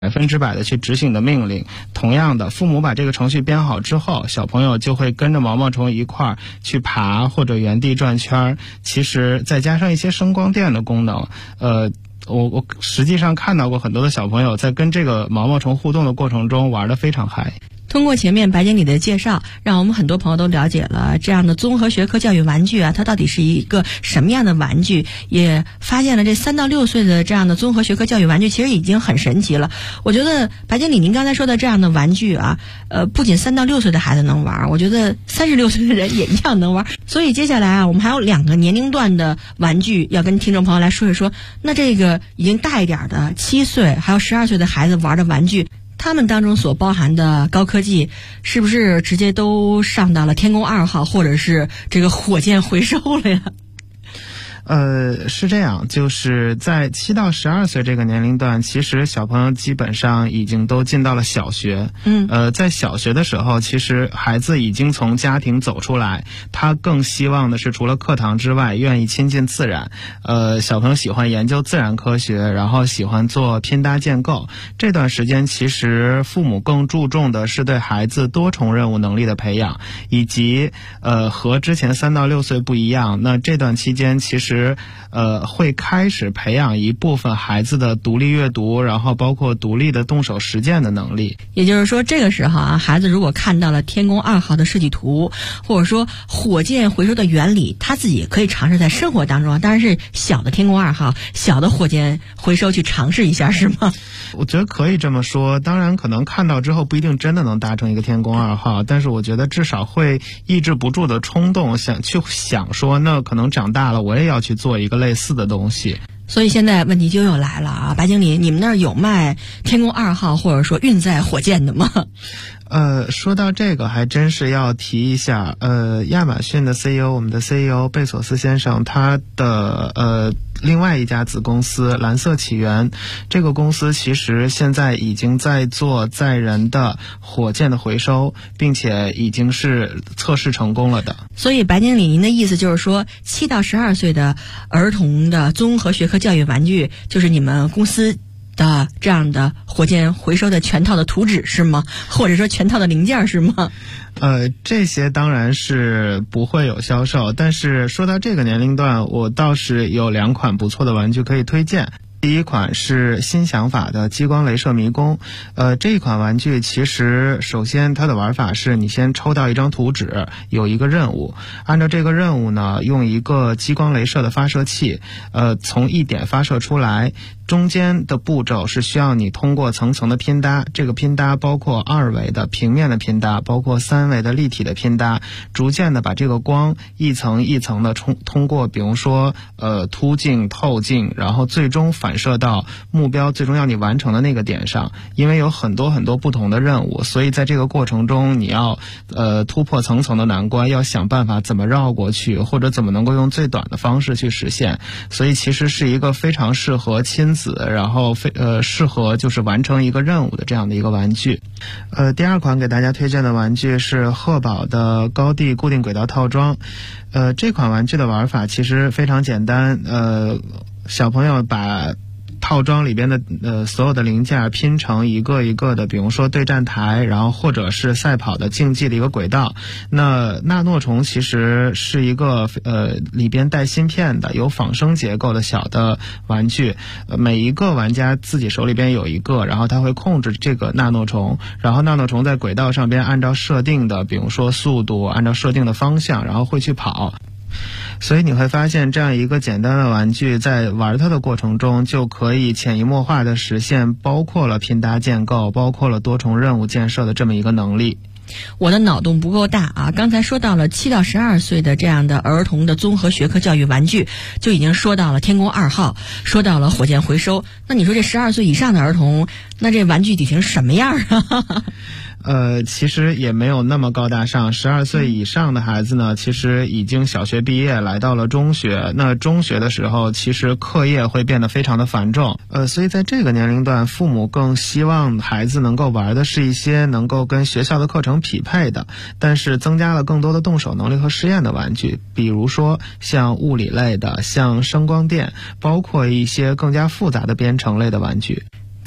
100%的去执行的命令。同样的，父母把这个程序编好之后，小朋友就会跟着毛毛虫一块儿去爬或者原地转圈。其实再加上一些声光电的功能，我实际上看到过很多的小朋友在跟这个毛毛虫互动的过程中玩得非常嗨。 通过前面白经理的介绍，让我们很多朋友都了解了这样的综合学科教育玩具啊，它到底是一个什么样的玩具，也发现了这3到6岁的这样的综合学科教育玩具其实已经很神奇了。我觉得白经理您刚才说的这样的玩具啊，不仅3到6岁的孩子能玩，我觉得36岁的人也一样能玩。所以接下来啊，我们还有2个年龄段的玩具要跟听众朋友来说一说。那这个已经大一点的7岁还有12岁的孩子玩的玩具，他们当中所包含的高科技是不是直接都上到了天宫2号或者是这个火箭回收了呀？ 是这样，就是在7到12岁这个年龄段，其实小朋友基本上已经都进到了小学。在小学的时候，其实孩子已经从家庭走出来，他更希望的是除了课堂之外，愿意亲近自然。小朋友喜欢研究自然科学，然后喜欢做拼搭建构。这段时间，其实父母更注重的是对孩子多重任务能力的培养，以及和之前3到6岁不一样。那这段期间，其实会开始培养一部分孩子的独立阅读，然后包括独立的动手实践的能力。 也就是说，这个时候啊，孩子如果看到了天宫2号的设计图，或者说火箭回收的原理，他自己也可以尝试在生活当中，当然是小的天宫2号、小的火箭回收去尝试一下，是吗？ 我觉得可以这么说，当然可能看到之后不一定真的能达成一个天宫2号，但是我觉得至少会抑制不住的冲动，想说，那可能长大了我也要去做一个类似的东西。 所以现在问题就又来了啊，白经理，你们那儿有卖天宫2号或者说运载火箭的吗？ 说到这个还真是要提一下，亚马逊的 CEO， 我们的 CEO 贝索斯先生，他的另外一家子公司蓝色起源，这个公司其实现在已经在做载人的火箭的回收，并且已经是测试成功了的。 所以白经理，您的意思就是说7到12岁的儿童的综合学科教育玩具就是你们公司的这样的火箭回收的全套的图纸是吗？或者说全套的零件是吗？ 这些当然是不会有销售，但是说到这个年龄段，我倒是有2款不错的玩具可以推荐。第一款是新想法的激光镭射迷宫。这一款玩具其实首先它的玩法是你先抽到一张图纸，有一个任务，按照这个任务呢，用一个激光镭射的发射器从一点发射出来，中间的步骤是需要你通过层层的拼搭，这个拼搭包括2维的平面的拼搭，包括3维的立体的拼搭，逐渐的把这个光一层一层的通过比如说凸镜透镜，然后最终反射到目标最终要你完成的那个点上。因为有很多很多不同的任务，所以在这个过程中你要突破层层的难关，要想办法怎么绕过去，或者怎么能够用最短的方式去实现。所以其实是一个非常适合亲子，然后适合就是完成一个任务的这样的一个玩具。第2款给大家推荐的玩具是赫宝的高地固定轨道套装。这款玩具的玩法其实非常简单，小朋友把套装里边的所有的零件拼成一个一个的，比如说对战台，然后或者是赛跑的竞技的一个轨道。那纳诺虫其实是一个里边带芯片的有仿生结构的小的玩具，每一个玩家自己手里边有一个，然后他会控制这个纳诺虫，然后纳诺虫在轨道上边按照设定的比如说速度，按照设定的方向，然后会去跑。所以你会发现这样一个简单的玩具在玩它的过程中就可以潜移默化的实现包括了拼搭建构，包括了多重任务建设的这么一个能力。 我的脑洞不够大啊！刚才说到了7到12岁的这样的儿童的综合学科教育玩具，就已经说到了天宫2号，说到了火箭回收。那你说这12岁以上的儿童，那这玩具体型什么样啊？ 其实也没有那么高大上。12岁以上的孩子呢，其实已经小学毕业，来到了中学。那中学的时候，其实课业会变得非常的繁重。所以在这个年龄段，父母更希望孩子能够玩的是一些能够跟学校的课程匹配的，但是增加了更多的动手能力和实验的玩具。比如说像物理类的，像声光电，包括一些更加复杂的编程类的玩具。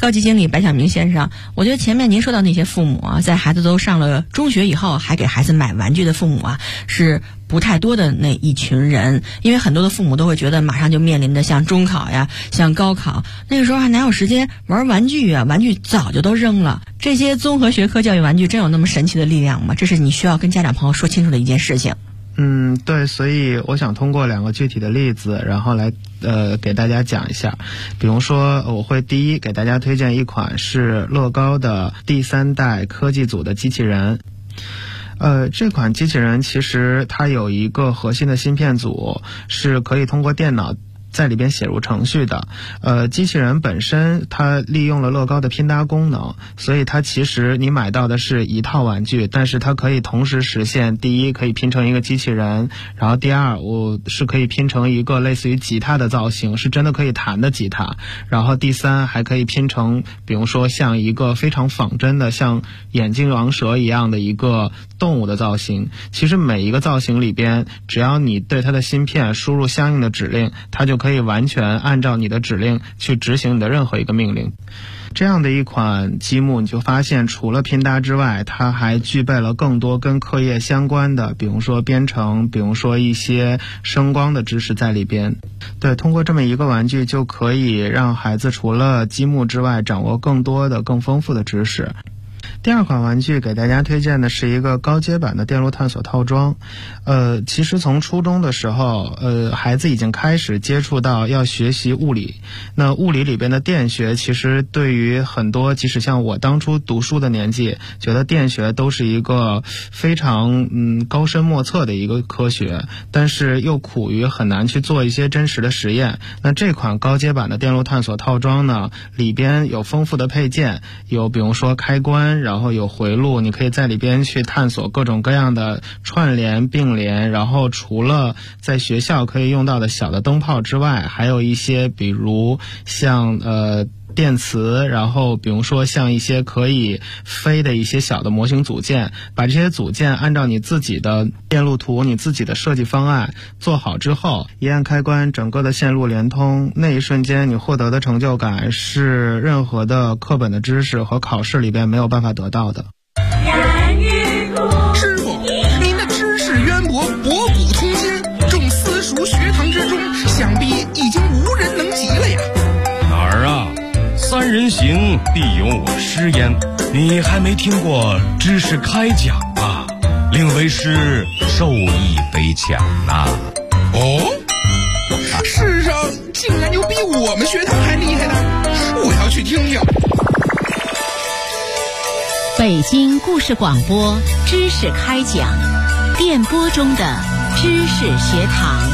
高级经理白晓明先生，我觉得前面您说到那些父母啊，在孩子都上了中学以后还给孩子买玩具的父母啊，是不太多的那一群人。因为很多的父母都会觉得马上就面临的像中考呀，像高考，那个时候还哪有时间玩玩具啊，玩具早就都扔了。这些综合学科教育玩具真有那么神奇的力量吗？这是你需要跟家长朋友说清楚的一件事情。 对，所以我想通过2个具体的例子，然后来给大家讲一下。比如说，我会第一给大家推荐一款是乐高的第3代科技组的机器人。这款机器人其实它有一个核心的芯片组，是可以通过电脑在里边写入程序的。机器人本身它利用了乐高的拼搭功能，所以它其实你买到的是一套玩具，但是它可以同时实现，第一可以拼成一个机器人，然后第二我是可以拼成一个类似于吉他的造型，是真的可以弹的吉他，然后第三还可以拼成比如说像一个非常仿真的像眼镜王蛇一样的一个动物的造型。其实每一个造型里边，只要你对它的芯片输入相应的指令，它就可以完全按照你的指令去执行你的任何一个命令。这样的一款积木，你就发现除了拼搭之外，它还具备了更多跟课业相关的，比如说编程，比如说一些声光的知识在里边。对，通过这么一个玩具就可以让孩子除了积木之外掌握更多的更丰富的知识。第2款玩具给大家推荐的是一个高阶版的电路探索套装。其实从初中的时候，孩子已经开始接触到要学习物理。那物理里边的电学，其实对于很多即使像我当初读书的年纪，觉得电学都是一个非常高深莫测的一个科学，但是又苦于很难去做一些真实的实验。那这款高阶版的电路探索套装呢，里边有丰富的配件，有比如说开关，然后有回路，你可以在里边去探索各种各样的串联并联。然后除了在学校可以用到的小的灯泡之外，还有一些比如像电磁，然后比如说像一些可以飞的一些小的模型组件，把这些组件按照你自己的电路图，你自己的设计方案做好之后，一按开关，整个的线路连通，那一瞬间你获得的成就感是任何的课本的知识和考试里边没有办法得到的。 师傅，您的知识渊博，博古通今，众私塾学堂之中，想必已经无人能及了呀。 哪儿啊？3人行必有我师焉，你还没听过知识开讲啊？令为师受益匪浅呐。 哦，世上竟然有比我们学堂还厉害的，我要去听听。 北京故事广播知识开讲，电波中的知识学堂。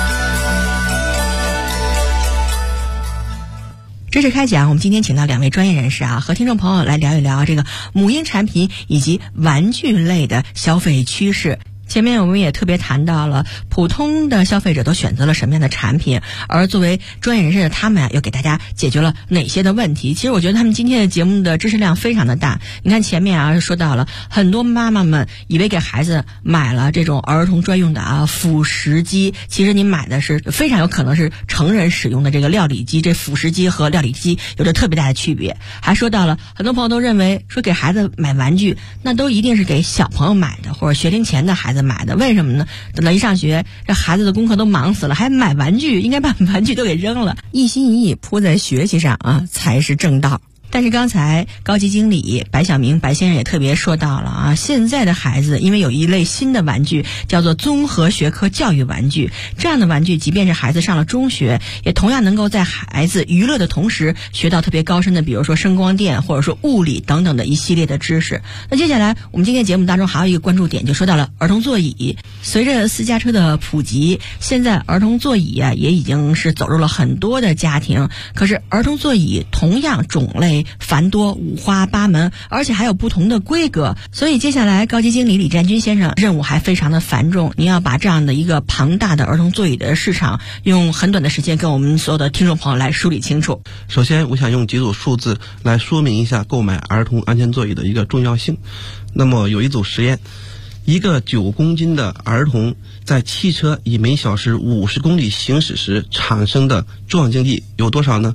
知识开讲，我们今天请到2位专业人士啊，和听众朋友来聊一聊这个母婴产品以及玩具类的消费趋势。前面我们也特别谈到了普通的消费者都选择了什么样的产品，而作为专业人士的他们啊，又给大家解决了哪些的问题。其实我觉得他们今天的节目的知识量非常的大。你看前面啊说到了很多妈妈们以为给孩子买了这种儿童专用的辅食机，其实你买的是非常有可能是成人使用的这个料理机。这辅食机和料理机有着特别大的区别。还说到了很多朋友都认为说给孩子买玩具那都一定是给小朋友买的，或者学龄前的孩子买的。为什么呢？等到一上学，这孩子的功课都忙死了，还买玩具，应该把玩具都给扔了，一心一意扑在学习上啊，才是正道。但是刚才高级经理白晓明白先生也特别说到了啊，现在的孩子因为有一类新的玩具叫做综合学科教育玩具，这样的玩具即便是孩子上了中学，也同样能够在孩子娱乐的同时学到特别高深的，比如说声光电或者说物理等等的一系列的知识。那接下来我们今天节目当中还有一个关注点，就说到了儿童座椅。随着私家车的普及，现在儿童座椅啊也已经是走入了很多的家庭。可是儿童座椅同样种类繁多，五花八门，而且还有不同的规格。所以接下来高级经理李占军先生任务还非常的繁重，您要把这样的一个庞大的儿童座椅的市场用很短的时间跟我们所有的听众朋友来梳理清楚。 首先我想用几组数字来说明一下购买儿童安全座椅的一个重要性。那么有一组实验，一个9公斤的儿童在汽车以每小时50公里行驶时产生的撞击力有多少呢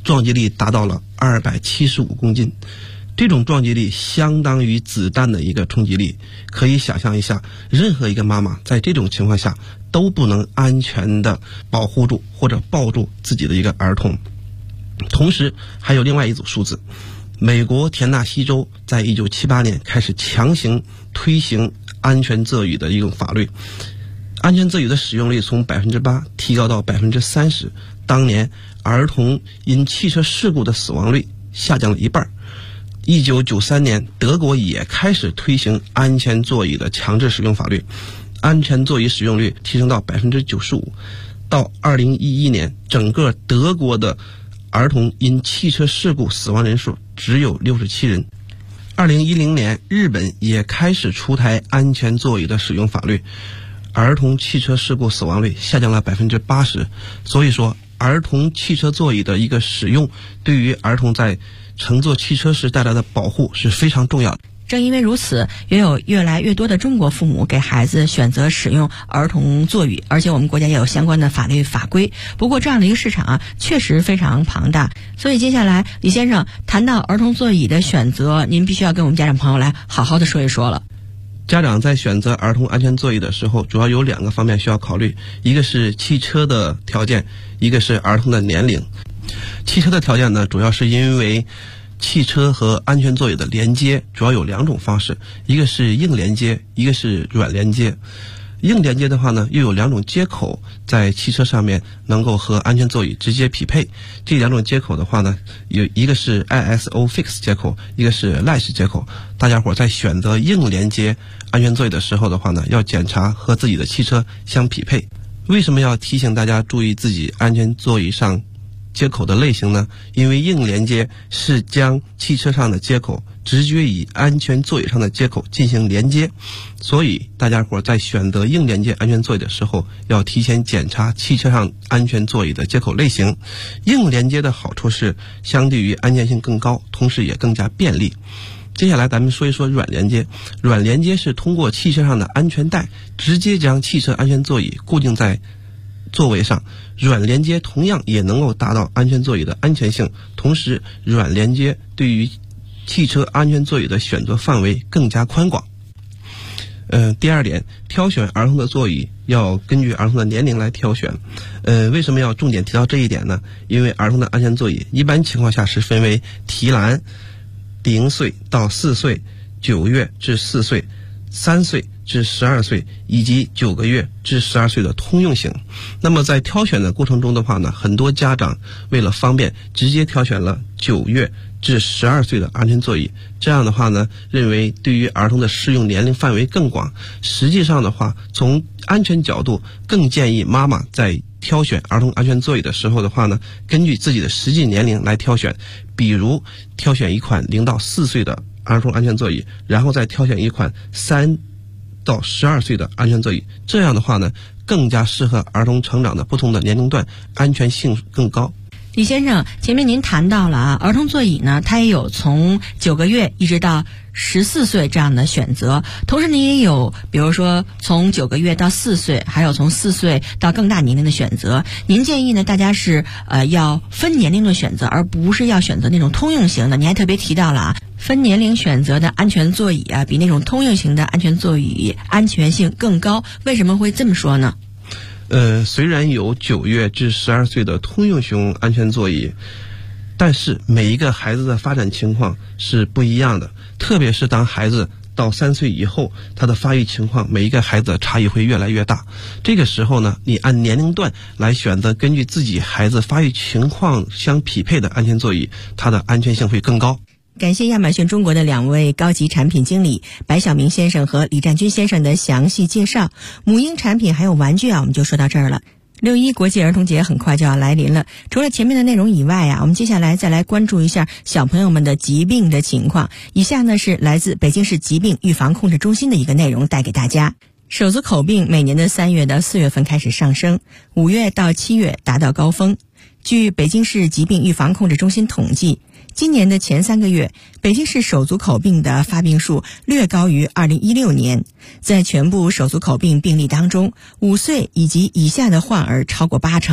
撞击力达到了275公斤。这种撞击力相当于子弹的一个冲击力，可以想象一下，任何一个妈妈在这种情况下都不能安全的保护住或者抱住自己的一个儿童。同时还有另外一组数字，美国田纳西州在1978年开始强行推行安全座椅的一种法律，安全座椅的使用率从 8% 提高到 30%， 当年儿童因汽车事故的死亡率下降了一半。1993年德国也开始推行安全座椅的强制使用法律，安全座椅使用率提升到 95%。 到2011年，整个德国的儿童因汽车事故死亡人数只有67人。2010年日本也开始出台安全座椅的使用法律，儿童汽车事故死亡率下降了 80%。 所以说儿童汽车座椅的一个使用对于儿童在乘坐汽车时带来的保护是非常重要的。 正因为如此，也有越来越多的中国父母给孩子选择使用儿童座椅，而且我们国家也有相关的法律法规。不过这样的一个市场确实非常庞大，所以接下来李先生谈到儿童座椅的选择，您必须要跟我们家长朋友来好好的说一说了。 家长在选择儿童安全座椅的时候，主要有2个方面需要考虑，一个是汽车的条件，一个是儿童的年龄。汽车的条件呢，主要是因为汽车和安全座椅的连接主要有2种方式，一个是硬连接，一个是软连接。硬连接的话呢，又有2种接口在汽车上面能够和安全座椅直接匹配。这2种接口的话呢，有一个是 ISOFIX 接口，一个是 Latch 接口。大家伙在选择硬连接安全座椅的时候的话呢，要检查和自己的汽车相匹配。为什么要提醒大家注意自己安全座椅上接口的类型呢？因为硬连接是将汽车上的接口直接与安全座椅上的接口进行连接，所以大家伙在选择硬连接安全座椅的时候，要提前检查汽车上安全座椅的接口类型。硬连接的好处是相对于安全性更高，同时也更加便利。接下来咱们说一说软连接。软连接是通过汽车上的安全带直接将汽车安全座椅固定在座位上，软连接同样也能够达到安全座椅的安全性，同时软连接对于汽车安全座椅的选择范围更加宽广。第2点，挑选儿童的座椅要根据儿童的年龄来挑选。为什么要重点提到这一点呢？因为儿童的安全座椅一般情况下是分为提篮、0岁到4岁、9月至4岁、3岁至12岁以及9个月至12岁的通用型。那么在挑选的过程中的话呢，很多家长为了方便直接挑选了9月至12岁的安全座椅，这样的话呢，认为对于儿童的适用年龄范围更广。实际上的话，从安全角度更建议妈妈在挑选儿童安全座椅的时候的话呢，根据自己的实际年龄来挑选，比如挑选一款0到4岁的儿童安全座椅，然后再挑选一款3到12岁的安全座椅，这样的话呢，更加适合儿童成长的不同的年龄段，安全性更高。 李先生，前面您谈到了儿童座椅呢，它也有从9个月一直到14岁这样的选择，同时您也有比如说从9个月到4岁，还有从4岁到更大年龄的选择。您建议呢，大家是要分年龄的选择，而不是要选择那种通用型的。您还特别提到了分年龄选择的安全座椅比那种通用型的安全座椅安全性更高。为什么会这么说呢？ 虽然有9月至12岁的通用型安全座椅，但是每一个孩子的发展情况是不一样的，特别是当孩子到3岁以后，他的发育情况每一个孩子的差异会越来越大。这个时候呢，你按年龄段来选择根据自己孩子发育情况相匹配的安全座椅，它的安全性会更高。 感谢亚马逊中国的2位高级产品经理白晓明先生和李占军先生的详细介绍。母婴产品还有玩具我们就说到这儿了。6·1国际儿童节很快就要来临了，除了前面的内容以外我们接下来再来关注一下小朋友们的疾病的情况。以下呢是来自北京市疾病预防控制中心的一个内容带给大家。手足口病每年的3月到4月份开始上升，5月到7月达到高峰。据北京市疾病预防控制中心统计，今年的前3个月，北京市手足口病的发病数略高于2016年。在全部手足口病病例当中，5岁以及以下的患儿超过80%。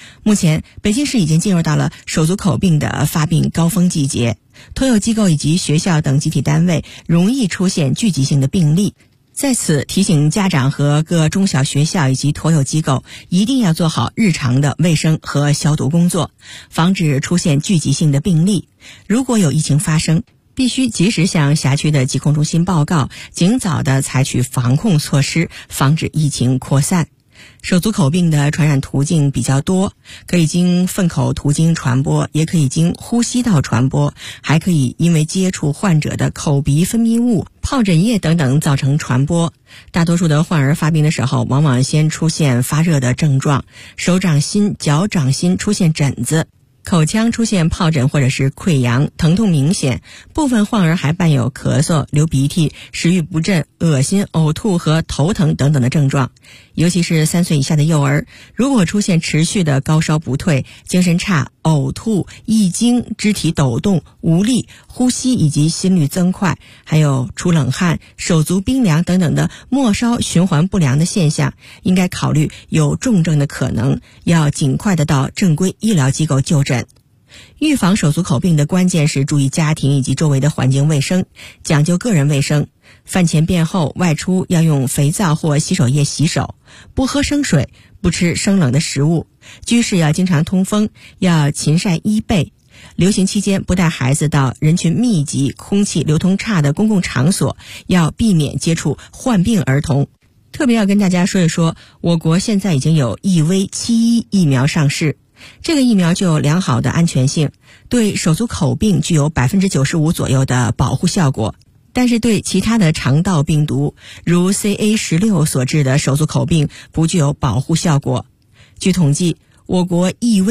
目前，北京市已经进入到了手足口病的发病高峰季节，托幼机构以及学校等集体单位容易出现聚集性的病例。在此提醒家长和各中小学校以及托幼机构一定要做好日常的卫生和消毒工作，防止出现聚集性的病例。如果有疫情发生，必须及时向辖区的疾控中心报告，尽早的采取防控措施，防止疫情扩散。手足口病的传染途径比较多，可以经粪口途径传播，也可以经呼吸道传播，还可以因为接触患者的口鼻分泌物、疱疹液等等造成传播。大多数的患儿发病的时候，往往先出现发热的症状，手掌心、脚掌心出现疹子，口腔出现疱疹或者是溃疡，疼痛明显，部分患儿还伴有咳嗽、流鼻涕、食欲不振、恶心、呕吐和头疼等等的症状。尤其是3岁以下的幼儿，如果出现持续的高烧不退、精神差、呕吐、易惊、肢体抖动、无力、呼吸以及心率增快，还有出冷汗、手足冰凉等等的末梢循环不良的现象，应该考虑有重症的可能，要尽快的到正规医疗机构就诊。预防手足口病的关键是注意家庭以及周围的环境卫生，讲究个人卫生。饭前便后外出要用肥皂或洗手液洗手，不喝生水，不吃生冷的食物。居室要经常通风，要勤晒衣被。流行期间不带孩子到人群密集、空气流通差的公共场所，要避免接触患病儿童。特别要跟大家说一说，我国现在已经有EV71疫苗上市。这个疫苗具有良好的安全性，对手足口病具有 95% 左右的保护效果，但是对其他的肠道病毒如 CA16 所致的手足口病不具有保护效果。据统计，我国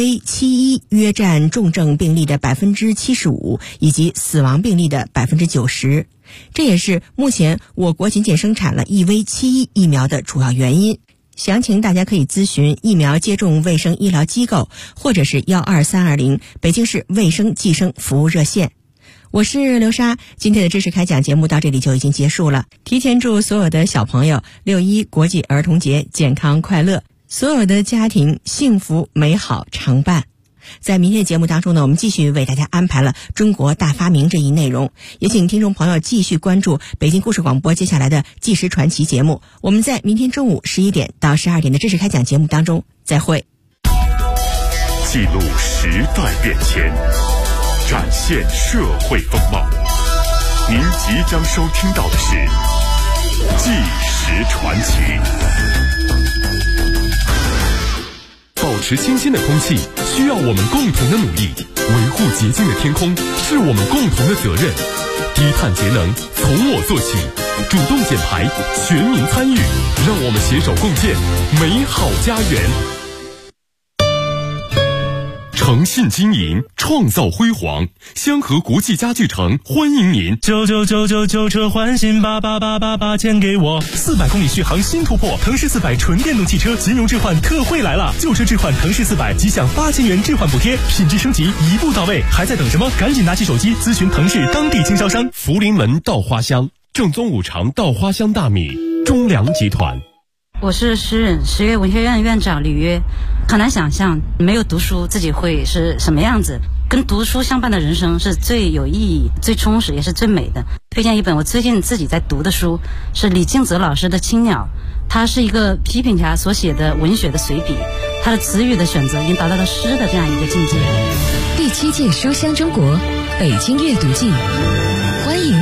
EV71约占重症病例的 75%， 以及死亡病例的 90%。这也是目前我国仅生产了EV71疫苗的主要原因。详情大家可以咨询疫苗接种卫生医疗机构，或者是12320北京市卫生计生服务热线。我是刘莎，今天的知识开讲节目到这里就已经结束了。提前祝所有的小朋友6·1国际儿童节健康快乐，所有的家庭幸福美好常伴。在明天的节目当中呢，我们继续为大家安排了中国大发明这一内容，也请听众朋友继续关注北京故事广播接下来的纪实传奇节目。我们在明天中午11点到12点的知识开讲节目当中再会。 记录时代变迁，展现社会风貌。您即将收听到的是纪实传奇。 保持清新的空气需要我们共同的努力，维护洁净的天空是我们共同的责任。低碳节能从我做起，主动减排，全民参与，让我们携手共建美好家园。诚信经营，创造辉煌。香河国际家具城欢迎您！99999车换新8888钱给我！400公里续航新突破，腾势400纯电动汽车金融置换特惠来了！旧车置换腾势400即享8000元置换补贴，品质升级一步到位，还在等什么？赶紧拿起手机咨询腾势当地经销商。福临门稻花香，正宗五常稻花香大米，中粮集团。 我是诗人10月文学院院长李约。很难想象没有读书自己会是什么样子，跟读书相伴的人生是最有意义、最充实也是最美的。推荐一本我最近自己在读的书，是李敬泽老师的《青鸟》，它是一个批评家所写的文学的随笔，他的词语的选择已经达到了诗的这样一个境界。 第7届书香中国北京阅读季